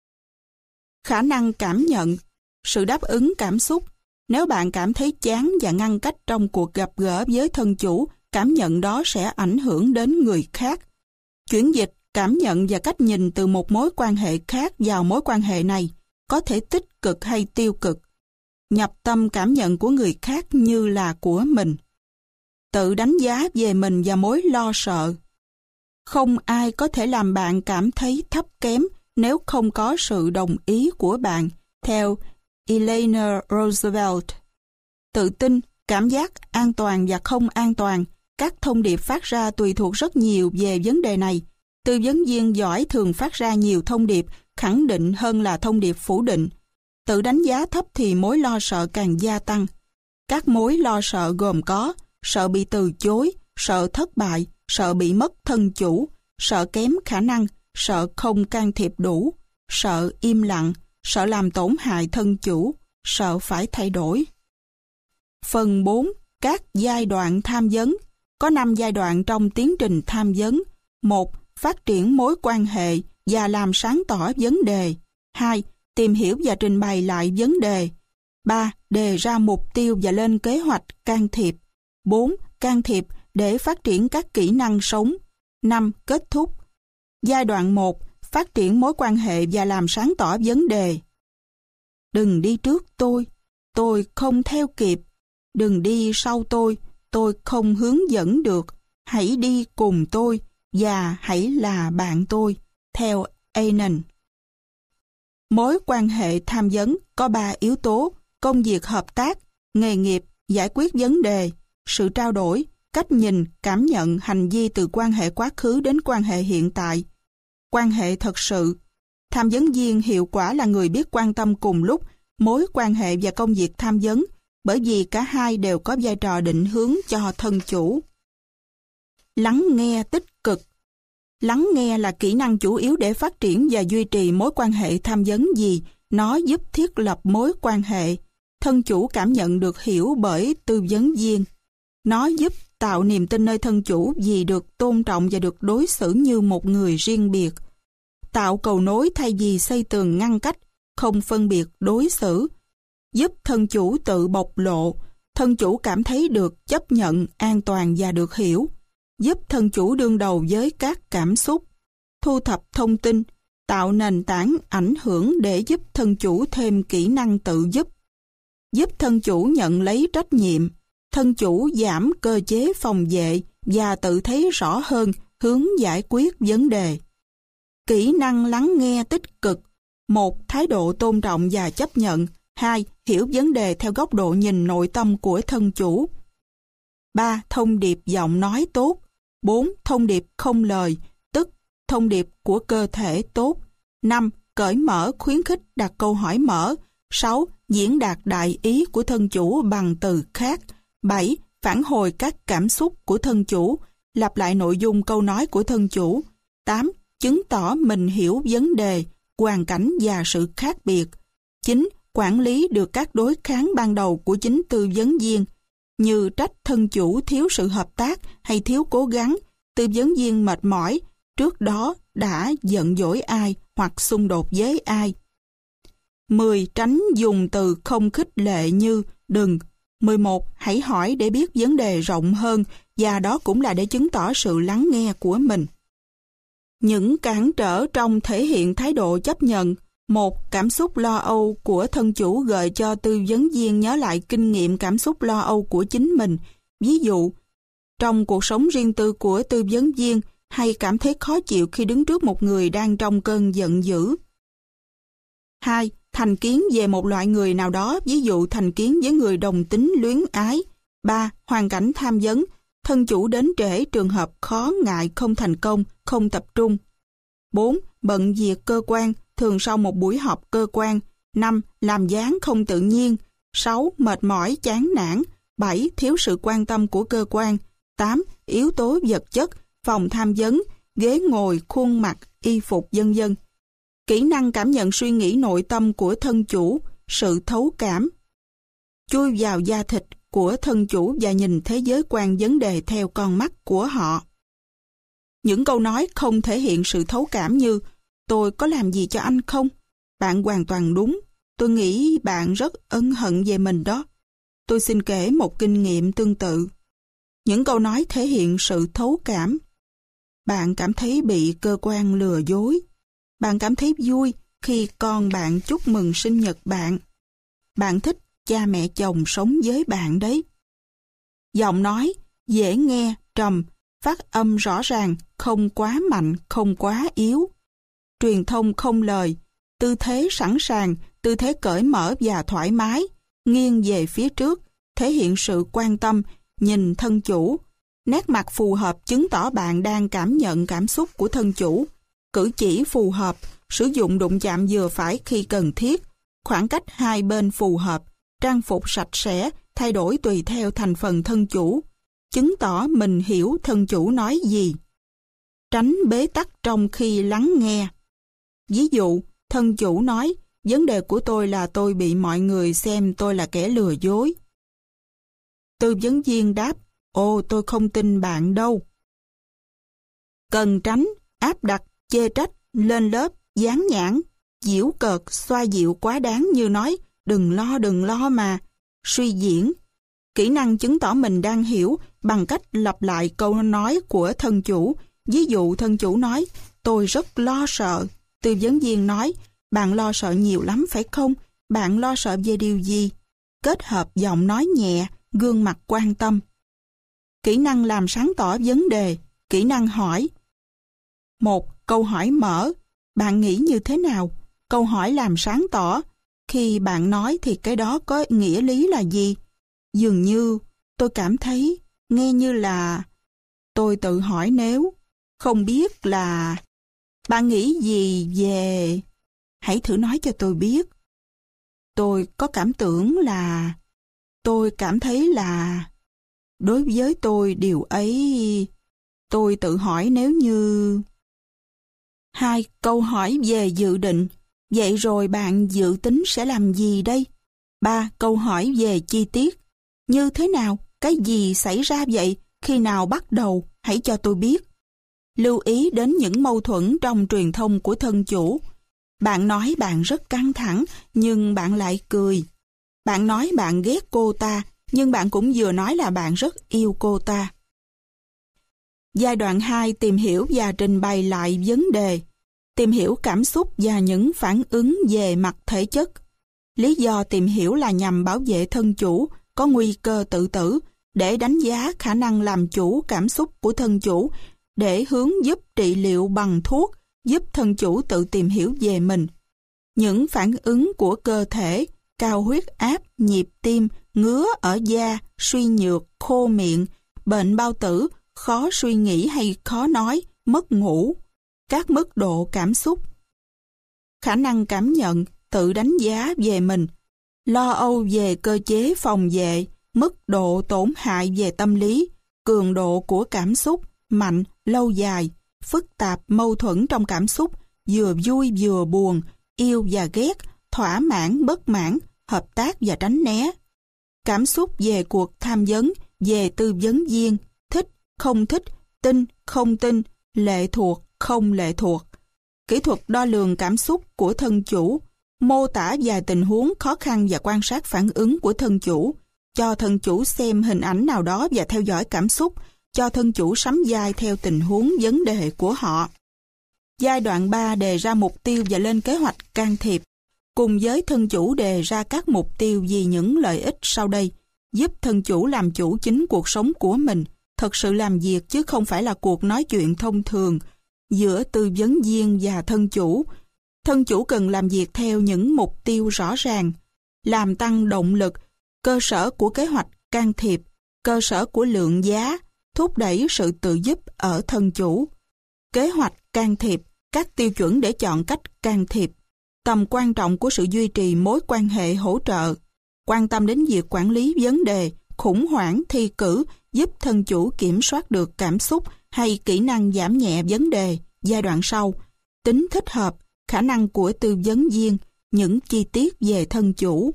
Khả năng cảm nhận, sự đáp ứng cảm xúc. Nếu bạn cảm thấy chán và ngăn cách trong cuộc gặp gỡ với thân chủ, cảm nhận đó sẽ ảnh hưởng đến người khác. Chuyển dịch cảm nhận và cách nhìn từ một mối quan hệ khác vào mối quan hệ này, có thể tích cực hay tiêu cực. Nhập tâm cảm nhận của người khác như là của mình. Tự đánh giá về mình và mối lo sợ. Không ai có thể làm bạn cảm thấy thấp kém nếu không có sự đồng ý của bạn, theo Eleanor Roosevelt. Tự tin, cảm giác an toàn và không an toàn, các thông điệp phát ra tùy thuộc rất nhiều về vấn đề này. Tư vấn viên giỏi thường phát ra nhiều thông điệp khẳng định hơn là thông điệp phủ định. Tự đánh giá thấp thì mối lo sợ càng gia tăng. Các mối lo sợ gồm có sợ bị từ chối, sợ thất bại, sợ bị mất thân chủ, sợ kém khả năng, sợ không can thiệp đủ, sợ im lặng, sợ làm tổn hại thân chủ, sợ phải thay đổi. Phần 4. Các giai đoạn tham vấn. Có 5 giai đoạn trong tiến trình tham vấn. 1. Phát triển mối quan hệ và làm sáng tỏ vấn đề. 2. Tìm hiểu và trình bày lại vấn đề. 3. Đề ra mục tiêu và lên kế hoạch can thiệp. 4. Can thiệp để phát triển các kỹ năng sống. 5. Kết thúc. Giai đoạn 1. Phát triển mối quan hệ và làm sáng tỏ vấn đề. Đừng đi trước tôi không theo kịp. Đừng đi sau tôi không hướng dẫn được. Hãy đi cùng tôi và hãy là bạn tôi, theo Annan. Mối quan hệ tham vấn có 3 yếu tố: công việc hợp tác, nghề nghiệp, giải quyết vấn đề, sự trao đổi, cách nhìn, cảm nhận, hành vi từ quan hệ quá khứ đến quan hệ hiện tại. Quan hệ thật sự. Tham vấn viên hiệu quả là người biết quan tâm cùng lúc mối quan hệ và công việc tham vấn, bởi vì cả hai đều có vai trò định hướng cho thân chủ. Lắng nghe tích cực. Lắng nghe là kỹ năng chủ yếu để phát triển và duy trì mối quan hệ tham vấn vì nó giúp thiết lập mối quan hệ. Thân chủ cảm nhận được hiểu bởi tư vấn viên. Nó giúp tạo niềm tin nơi thân chủ vì được tôn trọng và được đối xử như một người riêng biệt. Tạo cầu nối thay vì xây tường ngăn cách, không phân biệt đối xử. Giúp thân chủ tự bộc lộ, thân chủ cảm thấy được chấp nhận, an toàn và được hiểu. Giúp thân chủ đương đầu với các cảm xúc. Thu thập thông tin, tạo nền tảng ảnh hưởng để giúp thân chủ thêm kỹ năng tự giúp. Giúp thân chủ nhận lấy trách nhiệm. Thân chủ giảm cơ chế phòng vệ và tự thấy rõ hơn hướng giải quyết vấn đề. Kỹ năng lắng nghe tích cực. 1. Thái độ tôn trọng và chấp nhận. 2. Hiểu vấn đề theo góc độ nhìn nội tâm của thân chủ. 3. Thông điệp giọng nói tốt. 4. Thông điệp không lời, tức thông điệp của cơ thể tốt. 5. Cởi mở khuyến khích đặt câu hỏi mở. 6. Diễn đạt đại ý của thân chủ bằng từ khác. 7. Phản hồi các cảm xúc của thân chủ, lặp lại nội dung câu nói của thân chủ. 8. Chứng tỏ mình hiểu vấn đề, hoàn cảnh và sự khác biệt. 9. Quản lý được các đối kháng ban đầu của chính tư vấn viên, như trách thân chủ thiếu sự hợp tác hay thiếu cố gắng, tư vấn viên mệt mỏi, trước đó đã giận dỗi ai hoặc xung đột với ai. 10. Tránh dùng từ không khích lệ như đừng. 11. Hãy hỏi để biết vấn đề rộng hơn, và đó cũng là để chứng tỏ sự lắng nghe của mình. Những cản trở trong thể hiện thái độ chấp nhận. 1. Cảm xúc lo âu của thân chủ gợi cho tư vấn viên nhớ lại kinh nghiệm cảm xúc lo âu của chính mình. Ví dụ, trong cuộc sống riêng tư của tư vấn viên, hay cảm thấy khó chịu khi đứng trước một người đang trong cơn giận dữ. 2. Thành kiến về một loại người nào đó, ví dụ thành kiến với người đồng tính luyến ái. 3. Hoàn cảnh tham vấn. Thân chủ đến trễ, trường hợp khó ngại, không thành công, không tập trung. 4. Bận việc cơ quan, thường sau một buổi họp cơ quan. 5. Làm dáng không tự nhiên. 6. Mệt mỏi, chán nản. 7. Thiếu sự quan tâm của cơ quan. 8. Yếu tố vật chất, phòng tham vấn, ghế ngồi, khuôn mặt, y phục vân vân. Kỹ năng cảm nhận suy nghĩ nội tâm của thân chủ, sự thấu cảm. Chui vào da thịt của thân chủ và nhìn thế giới quan vấn đề theo con mắt của họ. Những câu nói không thể hiện sự thấu cảm như "Tôi có làm gì cho anh không? Bạn hoàn toàn đúng. Tôi nghĩ bạn rất ân hận về mình đó. Tôi xin kể một kinh nghiệm tương tự." Những câu nói thể hiện sự thấu cảm. Bạn cảm thấy bị cơ quan lừa dối. Bạn cảm thấy vui khi con bạn chúc mừng sinh nhật bạn. Bạn thích cha mẹ chồng sống với bạn đấy. Giọng nói dễ nghe, trầm, phát âm rõ ràng, không quá mạnh, không quá yếu. Truyền thông không lời, tư thế sẵn sàng, tư thế cởi mở và thoải mái, nghiêng về phía trước, thể hiện sự quan tâm, nhìn thân chủ. Nét mặt phù hợp chứng tỏ bạn đang cảm nhận cảm xúc của thân chủ. Cử chỉ phù hợp, sử dụng đụng chạm vừa phải khi cần thiết, khoảng cách hai bên phù hợp, trang phục sạch sẽ, thay đổi tùy theo thành phần thân chủ, chứng tỏ mình hiểu thân chủ nói gì. Tránh bế tắc trong khi lắng nghe. Ví dụ, thân chủ nói, vấn đề của tôi là tôi bị mọi người xem tôi là kẻ lừa dối. Tư vấn viên đáp, ồ, tôi không tin bạn đâu. Cần tránh, áp đặt, chê trách, lên lớp, dán nhãn, giễu cợt, xoa dịu quá đáng như nói, đừng lo mà, suy diễn. Kỹ năng chứng tỏ mình đang hiểu bằng cách lặp lại câu nói của thân chủ. Ví dụ thân chủ nói, tôi rất lo sợ. Tư vấn viên nói, bạn lo sợ nhiều lắm phải không? Bạn lo sợ về điều gì? Kết hợp giọng nói nhẹ, gương mặt quan tâm. Kỹ năng làm sáng tỏ vấn đề. Kỹ năng hỏi. 1. Câu hỏi mở. Bạn nghĩ như thế nào? Câu hỏi làm sáng tỏ. Khi bạn nói thì cái đó có nghĩa lý là gì? Dường như, tôi cảm thấy, nghe như là, tôi tự hỏi nếu, không biết là, bạn nghĩ gì về, hãy thử nói cho tôi biết. Tôi có cảm tưởng là, tôi cảm thấy là, đối với tôi điều ấy, tôi tự hỏi nếu như... 2. Câu hỏi về dự định. Vậy rồi bạn dự tính sẽ làm gì đây? 3. Câu hỏi về chi tiết. Như thế nào? Cái gì xảy ra vậy? Khi nào bắt đầu? Hãy cho tôi biết. Lưu ý đến những mâu thuẫn trong truyền thông của thân chủ. Bạn nói bạn rất căng thẳng, nhưng bạn lại cười. Bạn nói bạn ghét cô ta, nhưng bạn cũng vừa nói là bạn rất yêu cô ta. Giai đoạn 2. Tìm hiểu và trình bày lại vấn đề. Tìm hiểu cảm xúc và những phản ứng về mặt thể chất. Lý do tìm hiểu là nhằm bảo vệ thân chủ có nguy cơ tự tử, để đánh giá khả năng làm chủ cảm xúc của thân chủ, để hướng giúp trị liệu bằng thuốc, giúp thân chủ tự tìm hiểu về mình. Những phản ứng của cơ thể, cao huyết áp, nhịp tim, ngứa ở da, suy nhược, khô miệng, bệnh bao tử, khó suy nghĩ hay khó nói, mất ngủ. Các mức độ cảm xúc. Khả năng cảm nhận, tự đánh giá về mình, lo âu về cơ chế phòng vệ, mức độ tổn hại về tâm lý, cường độ của cảm xúc, mạnh, lâu dài, phức tạp, mâu thuẫn trong cảm xúc, vừa vui vừa buồn, yêu và ghét, thỏa mãn, bất mãn, hợp tác và tránh né. Cảm xúc về cuộc tham vấn, về tư vấn viên, thích, tin, không tin, lệ thuộc, không lệ thuộc. Kỹ thuật đo lường cảm xúc của thân chủ, mô tả vài tình huống khó khăn và quan sát phản ứng của thân chủ, cho thân chủ xem hình ảnh nào đó và theo dõi cảm xúc, cho thân chủ sắm vai theo tình huống vấn đề của họ. Giai đoạn 3 đề ra mục tiêu và lên kế hoạch can thiệp. Cùng với thân chủ đề ra các mục tiêu vì những lợi ích sau đây, giúp thân chủ làm chủ chính cuộc sống của mình, thật sự làm việc chứ không phải là cuộc nói chuyện thông thường giữa tư vấn viên và thân chủ. Thân chủ cần làm việc theo những mục tiêu rõ ràng, làm tăng động lực, cơ sở của kế hoạch can thiệp, cơ sở của lượng giá, thúc đẩy sự tự giúp ở thân chủ. Kế hoạch can thiệp, các tiêu chuẩn để chọn cách can thiệp. Tầm quan trọng của sự duy trì mối quan hệ hỗ trợ. Quan tâm đến việc quản lý vấn đề, khủng hoảng thi cử giúp thân chủ kiểm soát được cảm xúc hay kỹ năng giảm nhẹ vấn đề. Giai đoạn sau, tính thích hợp, khả năng của tư vấn viên, những chi tiết về thân chủ.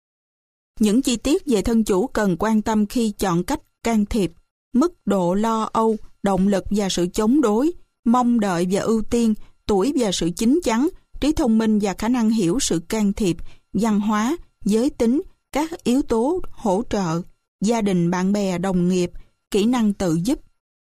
Những chi tiết về thân chủ cần quan tâm khi chọn cách can thiệp, mức độ lo âu, động lực và sự chống đối, mong đợi và ưu tiên, tuổi và sự chín chắn, trí thông minh và khả năng hiểu sự can thiệp, văn hóa, giới tính, các yếu tố hỗ trợ, gia đình, bạn bè, đồng nghiệp, kỹ năng tự giúp.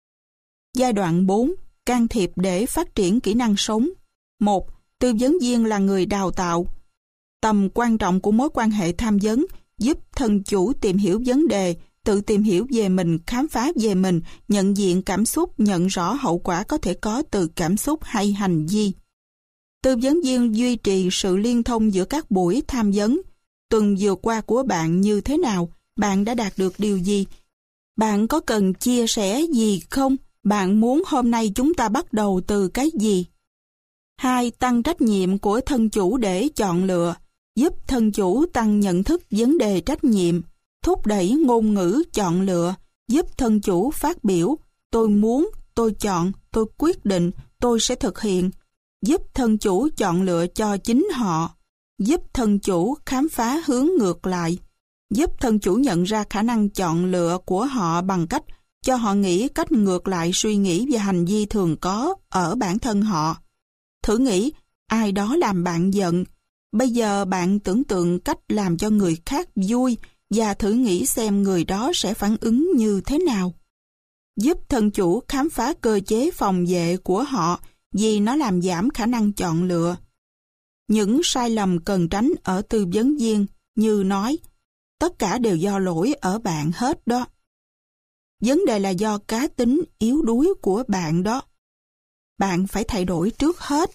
Giai đoạn 4. Can thiệp để phát triển kỹ năng sống. 1. Tư vấn viên là người đào tạo. Tầm quan trọng của mối quan hệ tham vấn giúp thân chủ tìm hiểu vấn đề, tự tìm hiểu về mình, khám phá về mình, nhận diện cảm xúc, nhận rõ hậu quả có thể có từ cảm xúc hay hành vi. Tư vấn viên duy trì sự liên thông giữa các buổi tham vấn. Tuần vừa qua của bạn như thế nào? Bạn đã đạt được điều gì? Bạn có cần chia sẻ gì không? Bạn muốn hôm nay chúng ta bắt đầu từ cái gì? 2. Tăng trách nhiệm của thân chủ để chọn lựa. Giúp thân chủ tăng nhận thức vấn đề trách nhiệm. Thúc đẩy ngôn ngữ chọn lựa. Giúp thân chủ phát biểu. Tôi muốn, tôi chọn, tôi quyết định, tôi sẽ thực hiện. Giúp thân chủ chọn lựa cho chính họ. Giúp thân chủ khám phá hướng ngược lại. Giúp thân chủ nhận ra khả năng chọn lựa của họ bằng cách cho họ nghĩ cách ngược lại suy nghĩ và hành vi thường có ở bản thân họ. Thử nghĩ, ai đó làm bạn giận. Bây giờ bạn tưởng tượng cách làm cho người khác vui và thử nghĩ xem người đó sẽ phản ứng như thế nào. Giúp thân chủ khám phá cơ chế phòng vệ của họ vì nó làm giảm khả năng chọn lựa. Những sai lầm cần tránh ở tư vấn viên như nói, tất cả đều do lỗi ở bạn hết đó. Vấn đề là do cá tính yếu đuối của bạn đó. Bạn phải thay đổi trước hết.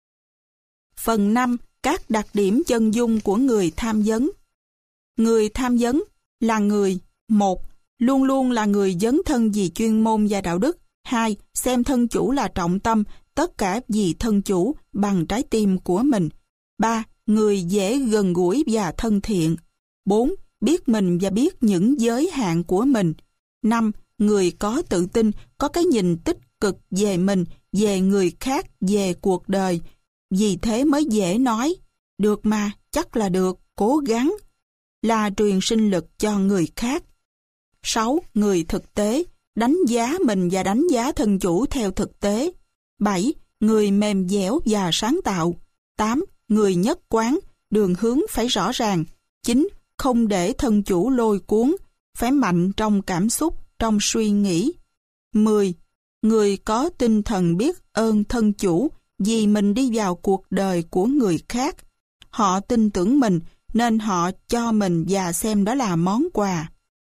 Phần 5. Các đặc điểm chân dung của người tham vấn. Người tham vấn là người 1. Luôn luôn là người dấn thân vì chuyên môn và đạo đức. 2. Xem thân chủ là trọng tâm, tất cả vì thân chủ bằng trái tim của mình. 3. Người dễ gần gũi và thân thiện. 4. Biết mình và biết những giới hạn của mình. 5. Người có tự tin, có cái nhìn tích cực về mình, về người khác, về cuộc đời. Vì thế mới dễ nói, được mà, chắc là được, cố gắng. Là truyền sinh lực cho người khác. 6. Người thực tế, đánh giá mình và đánh giá thân chủ theo thực tế. 7. Người mềm dẻo và sáng tạo. 8. Người nhất quán, đường hướng phải rõ ràng. 9. Không để thân chủ lôi cuốn, phải mạnh trong cảm xúc, trong suy nghĩ. 10. Người có tinh thần biết ơn thân chủ vì mình đi vào cuộc đời của người khác. Họ tin tưởng mình nên họ cho mình và xem đó là món quà.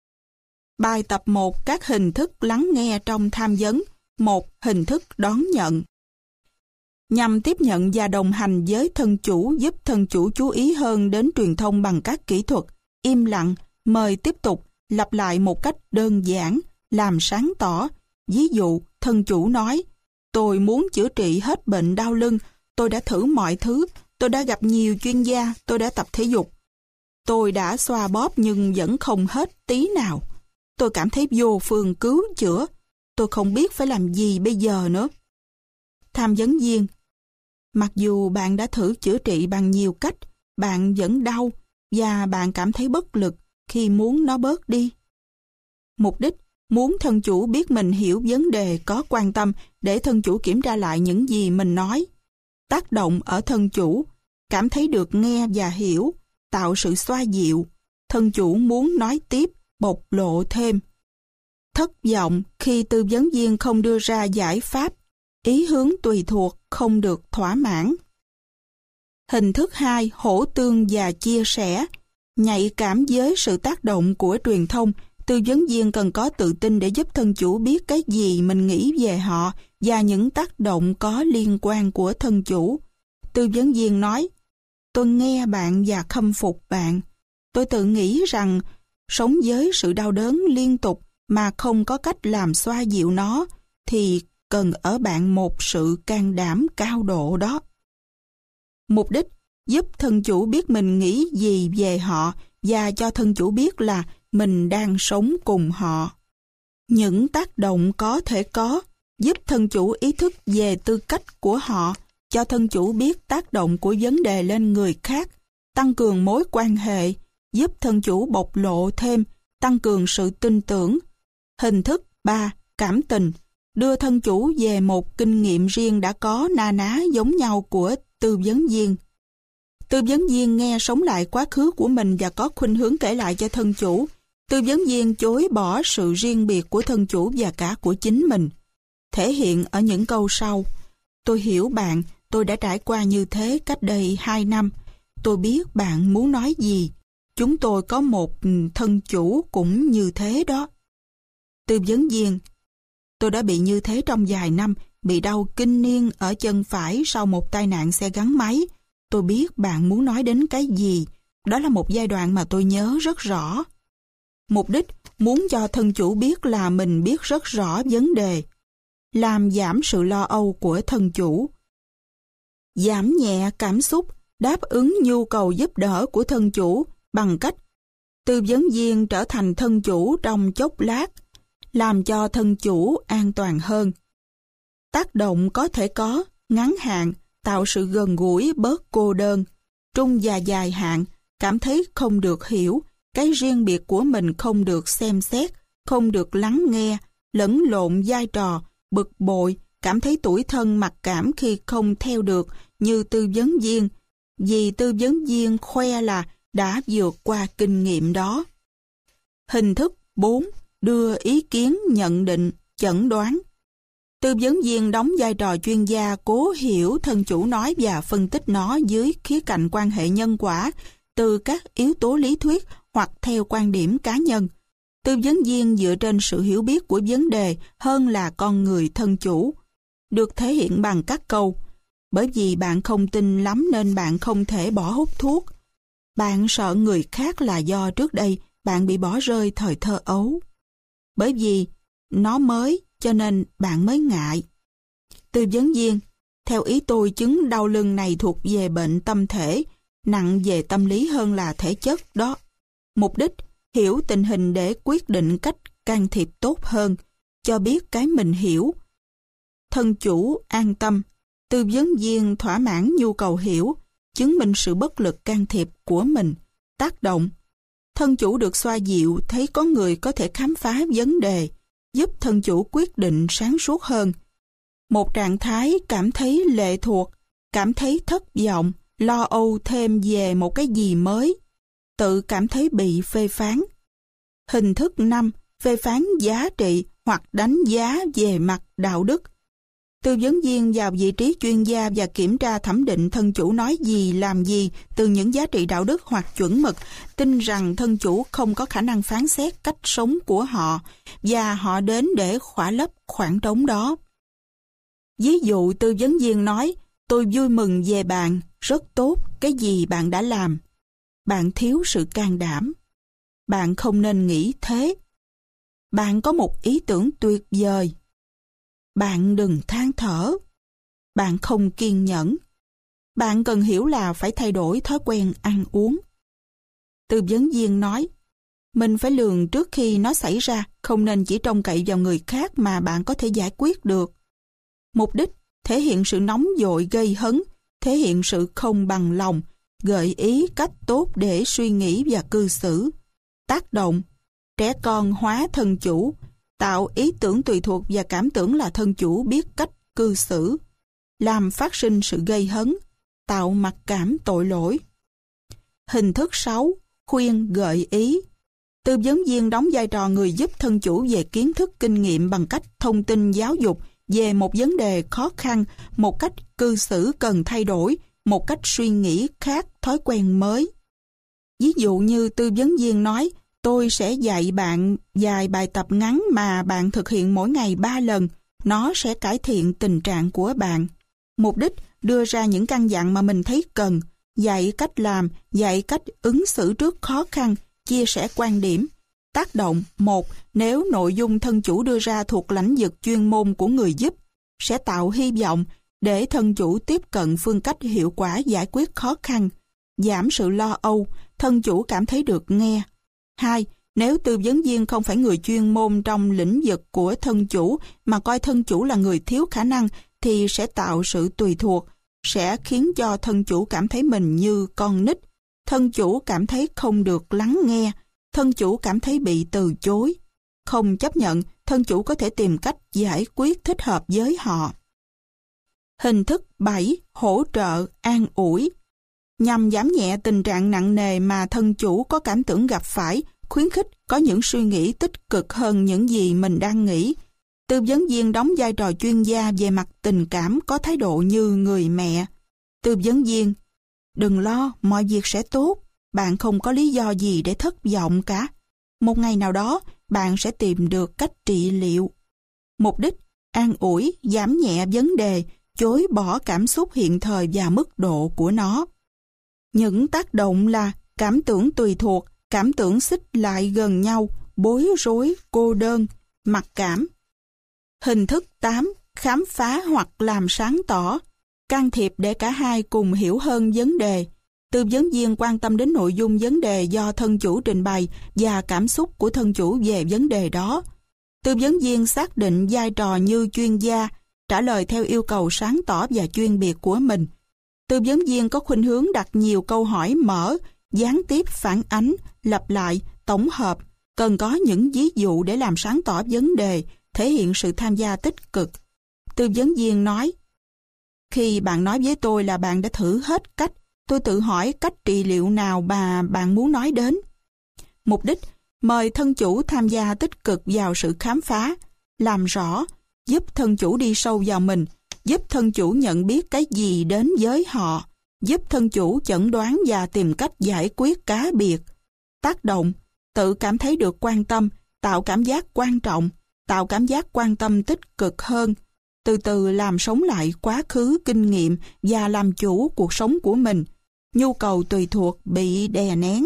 Bài tập 1. Các hình thức lắng nghe trong tham vấn. 1. Hình thức đón nhận. Nhằm tiếp nhận và đồng hành với thân chủ, giúp thân chủ chú ý hơn đến truyền thông bằng các kỹ thuật, im lặng, mời tiếp tục, lặp lại một cách đơn giản, làm sáng tỏ. Ví dụ, thân chủ nói, tôi muốn chữa trị hết bệnh đau lưng, tôi đã thử mọi thứ, tôi đã gặp nhiều chuyên gia, tôi đã tập thể dục. Tôi đã xoa bóp nhưng vẫn không hết tí nào. Tôi cảm thấy vô phương cứu chữa, tôi không biết phải làm gì bây giờ nữa. Tham vấn viên: mặc dù bạn đã thử chữa trị bằng nhiều cách, bạn vẫn đau và bạn cảm thấy bất lực khi muốn nó bớt đi. Mục đích: muốn thân chủ biết mình hiểu vấn đề, có quan tâm để thân chủ kiểm tra lại những gì mình nói. Tác động ở thân chủ: cảm thấy được nghe và hiểu, tạo sự xoa dịu. Thân chủ muốn nói tiếp, bộc lộ thêm. Thất vọng khi tư vấn viên không đưa ra giải pháp, ý hướng tùy thuộc không được thỏa mãn. Hình thức 2. Hỗ tương và chia sẻ. Nhạy cảm với sự tác động của truyền thông, tư vấn viên cần có tự tin để giúp thân chủ biết cái gì mình nghĩ về họ và những tác động có liên quan của thân chủ. Tư vấn viên nói, tôi nghe bạn và khâm phục bạn. Tôi tự nghĩ rằng sống với sự đau đớn liên tục mà không có cách làm xoa dịu nó, thì cần ở bạn một sự can đảm cao độ đó. Mục đích giúp thân chủ biết mình nghĩ gì về họ và cho thân chủ biết là mình đang sống cùng họ. Những tác động có thể có giúp thân chủ ý thức về tư cách của họ, cho thân chủ biết tác động của vấn đề lên người khác, tăng cường mối quan hệ, giúp thân chủ bộc lộ thêm, tăng cường sự tin tưởng. Hình thức 3. Cảm tình, đưa thân chủ về một kinh nghiệm riêng đã có na ná giống nhau của tư vấn viên. Tư vấn viên nghe sống lại quá khứ của mình và có khuynh hướng kể lại cho thân chủ. Tư vấn viên chối bỏ sự riêng biệt của thân chủ và cả của chính mình. Thể hiện ở những câu sau: tôi hiểu bạn, tôi đã trải qua như thế cách đây 2 năm. Tôi biết bạn muốn nói gì. Chúng tôi có một thân chủ cũng như thế đó. Tư vấn viên: tôi đã bị như thế trong vài năm, bị đau kinh niên ở chân phải sau một tai nạn xe gắn máy. Tôi biết bạn muốn nói đến cái gì. Đó là một giai đoạn mà tôi nhớ rất rõ. Mục đích muốn cho thân chủ biết là mình biết rất rõ vấn đề. Làm giảm sự lo âu của thân chủ. Giảm nhẹ cảm xúc, đáp ứng nhu cầu giúp đỡ của thân chủ bằng cách tư vấn viên trở thành thân chủ trong chốc lát, làm cho thân chủ an toàn hơn. Tác động có thể có, ngắn hạn, tạo sự gần gũi bớt cô đơn. Trung và dài hạn, cảm thấy không được hiểu, cái riêng biệt của mình không được xem xét, không được lắng nghe, lẫn lộn vai trò, bực bội, cảm thấy tủi thân mặc cảm khi không theo được như tư vấn viên, vì tư vấn viên khoe là đã vượt qua kinh nghiệm đó. Hình thức 4. Đưa ý kiến, nhận định, chẩn đoán. Tư vấn viên đóng vai trò chuyên gia cố hiểu thân chủ nói và phân tích nó dưới khía cạnh quan hệ nhân quả, từ các yếu tố lý thuyết hoặc theo quan điểm cá nhân. Tư vấn viên dựa trên sự hiểu biết của vấn đề hơn là con người thân chủ. Được thể hiện bằng các câu: bởi vì bạn không tin lắm nên bạn không thể bỏ hút thuốc. Bạn sợ người khác là do trước đây bạn bị bỏ rơi thời thơ ấu. Bởi vì nó mới cho nên bạn mới ngại. Tư vấn viên: theo ý tôi chứng đau lưng này thuộc về bệnh tâm thể, nặng về tâm lý hơn là thể chất đó. Mục đích: hiểu tình hình để quyết định cách can thiệp tốt hơn, cho biết cái mình hiểu. Thân chủ an tâm, tư vấn viên thỏa mãn nhu cầu hiểu, chứng minh sự bất lực can thiệp của mình. Tác động: thân chủ được xoa dịu, thấy có người có thể khám phá vấn đề, giúp thân chủ quyết định sáng suốt hơn. Một trạng thái cảm thấy lệ thuộc, cảm thấy thất vọng, lo âu thêm về một cái gì mới, tự cảm thấy bị phê phán. Hình thức 5. Phê phán giá trị hoặc đánh giá về mặt đạo đức. Tư vấn viên vào vị trí chuyên gia và kiểm tra thẩm định thân chủ nói gì, làm gì từ những giá trị đạo đức hoặc chuẩn mực, tin rằng thân chủ không có khả năng phán xét cách sống của họ và họ đến để khỏa lấp khoảng trống đó. Ví dụ tư vấn viên nói: tôi vui mừng về bạn, rất tốt cái gì bạn đã làm. Bạn thiếu sự can đảm. Bạn không nên nghĩ thế. Bạn có một ý tưởng tuyệt vời. Bạn đừng than thở. Bạn không kiên nhẫn. Bạn cần hiểu là phải thay đổi thói quen ăn uống. Tư vấn viên nói: mình phải lường trước khi nó xảy ra, không nên chỉ trông cậy vào người khác mà bạn có thể giải quyết được. Mục đích: thể hiện sự nóng vội gây hấn, thể hiện sự không bằng lòng, gợi ý cách tốt để suy nghĩ và cư xử. Tác động: trẻ con hóa thân chủ, tạo ý tưởng tùy thuộc và cảm tưởng là thân chủ biết cách cư xử, làm phát sinh sự gây hấn, tạo mặc cảm tội lỗi. Hình thức 6. Khuyên gợi ý. Tư vấn viên đóng vai trò người giúp thân chủ về kiến thức kinh nghiệm bằng cách thông tin giáo dục về một vấn đề khó khăn, một cách cư xử cần thay đổi, một cách suy nghĩ khác, thói quen mới. Ví dụ như tư vấn viên nói: tôi sẽ dạy bạn vài bài tập ngắn mà bạn thực hiện mỗi ngày 3 lần. Nó sẽ cải thiện tình trạng của bạn. Mục đích: đưa ra những căn dặn mà mình thấy cần, dạy cách làm, dạy cách ứng xử trước khó khăn, chia sẻ quan điểm, Tác động: 1. Nếu nội dung thân chủ đưa ra thuộc lãnh vực chuyên môn của người giúp, sẽ tạo hy vọng để thân chủ tiếp cận phương cách hiệu quả giải quyết khó khăn, giảm sự lo âu, thân chủ cảm thấy được nghe. 2. Nếu tư vấn viên không phải người chuyên môn trong lĩnh vực của thân chủ mà coi thân chủ là người thiếu khả năng, thì sẽ tạo sự tùy thuộc, sẽ khiến cho thân chủ cảm thấy mình như con nít, thân chủ cảm thấy không được lắng nghe, thân chủ cảm thấy bị từ chối. Không chấp nhận, thân chủ có thể tìm cách giải quyết thích hợp với họ. Hình thức 7. Hỗ trợ, an ủi. Nhằm giảm nhẹ tình trạng nặng nề mà thân chủ có cảm tưởng gặp phải, khuyến khích có những suy nghĩ tích cực hơn những gì mình đang nghĩ. Tư vấn viên đóng vai trò chuyên gia về mặt tình cảm, có thái độ như người mẹ. Tư vấn viên: đừng lo, mọi việc sẽ tốt. Bạn không có lý do gì để thất vọng cả. Một ngày nào đó, bạn sẽ tìm được cách trị liệu. Mục đích: an ủi, giảm nhẹ vấn đề, chối bỏ cảm xúc hiện thời và mức độ của nó. Những tác động là cảm tưởng tùy thuộc, cảm tưởng xích lại gần nhau, bối rối, cô đơn, mặc cảm. Hình thức 8. Khám phá hoặc làm sáng tỏ. Can thiệp để cả hai cùng hiểu hơn vấn đề. Tư vấn viên quan tâm đến nội dung vấn đề do thân chủ trình bày và cảm xúc của thân chủ về vấn đề đó. Tư vấn viên xác định vai trò như chuyên gia, trả lời theo yêu cầu sáng tỏ và chuyên biệt của mình. Tư vấn viên có khuynh hướng đặt nhiều câu hỏi mở, gián tiếp phản ánh, lặp lại, tổng hợp, cần có những ví dụ để làm sáng tỏ vấn đề, thể hiện sự tham gia tích cực. Tư vấn viên nói: khi bạn nói với tôi là bạn đã thử hết cách, tôi tự hỏi cách trị liệu nào mà bạn muốn nói đến. Mục đích: mời thân chủ tham gia tích cực vào sự khám phá, làm rõ, giúp thân chủ đi sâu vào mình, giúp thân chủ nhận biết cái gì đến với họ, giúp thân chủ chẩn đoán và tìm cách giải quyết cá biệt. Tác động: tự cảm thấy được quan tâm, tạo cảm giác quan trọng, tạo cảm giác quan tâm tích cực hơn, từ từ làm sống lại quá khứ kinh nghiệm và làm chủ cuộc sống của mình. Nhu cầu tùy thuộc bị đè nén.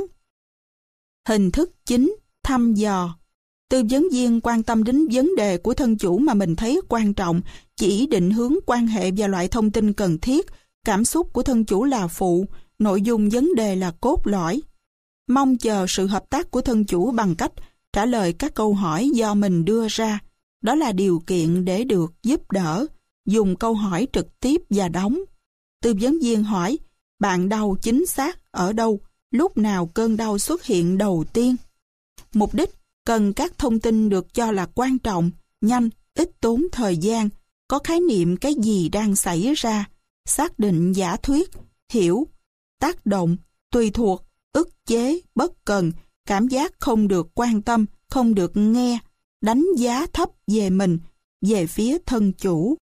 Hình thức 9. Thăm dò. Tư vấn viên quan tâm đến vấn đề của thân chủ mà mình thấy quan trọng, chỉ định hướng quan hệ và loại thông tin cần thiết. Cảm xúc của thân chủ là phụ, nội dung vấn đề là cốt lõi. Mong chờ sự hợp tác của thân chủ bằng cách trả lời các câu hỏi do mình đưa ra. Đó là điều kiện để được giúp đỡ. Dùng câu hỏi trực tiếp và đóng. Tư vấn viên hỏi: bạn đau chính xác ở đâu? Lúc nào cơn đau xuất hiện đầu tiên? Mục đích: cần các thông tin được cho là quan trọng, nhanh, ít tốn thời gian, có khái niệm cái gì đang xảy ra, xác định giả thuyết, hiểu. Tác động: tùy thuộc, ức chế, bất cần, cảm giác không được quan tâm, không được nghe, đánh giá thấp về mình, về phía thân chủ.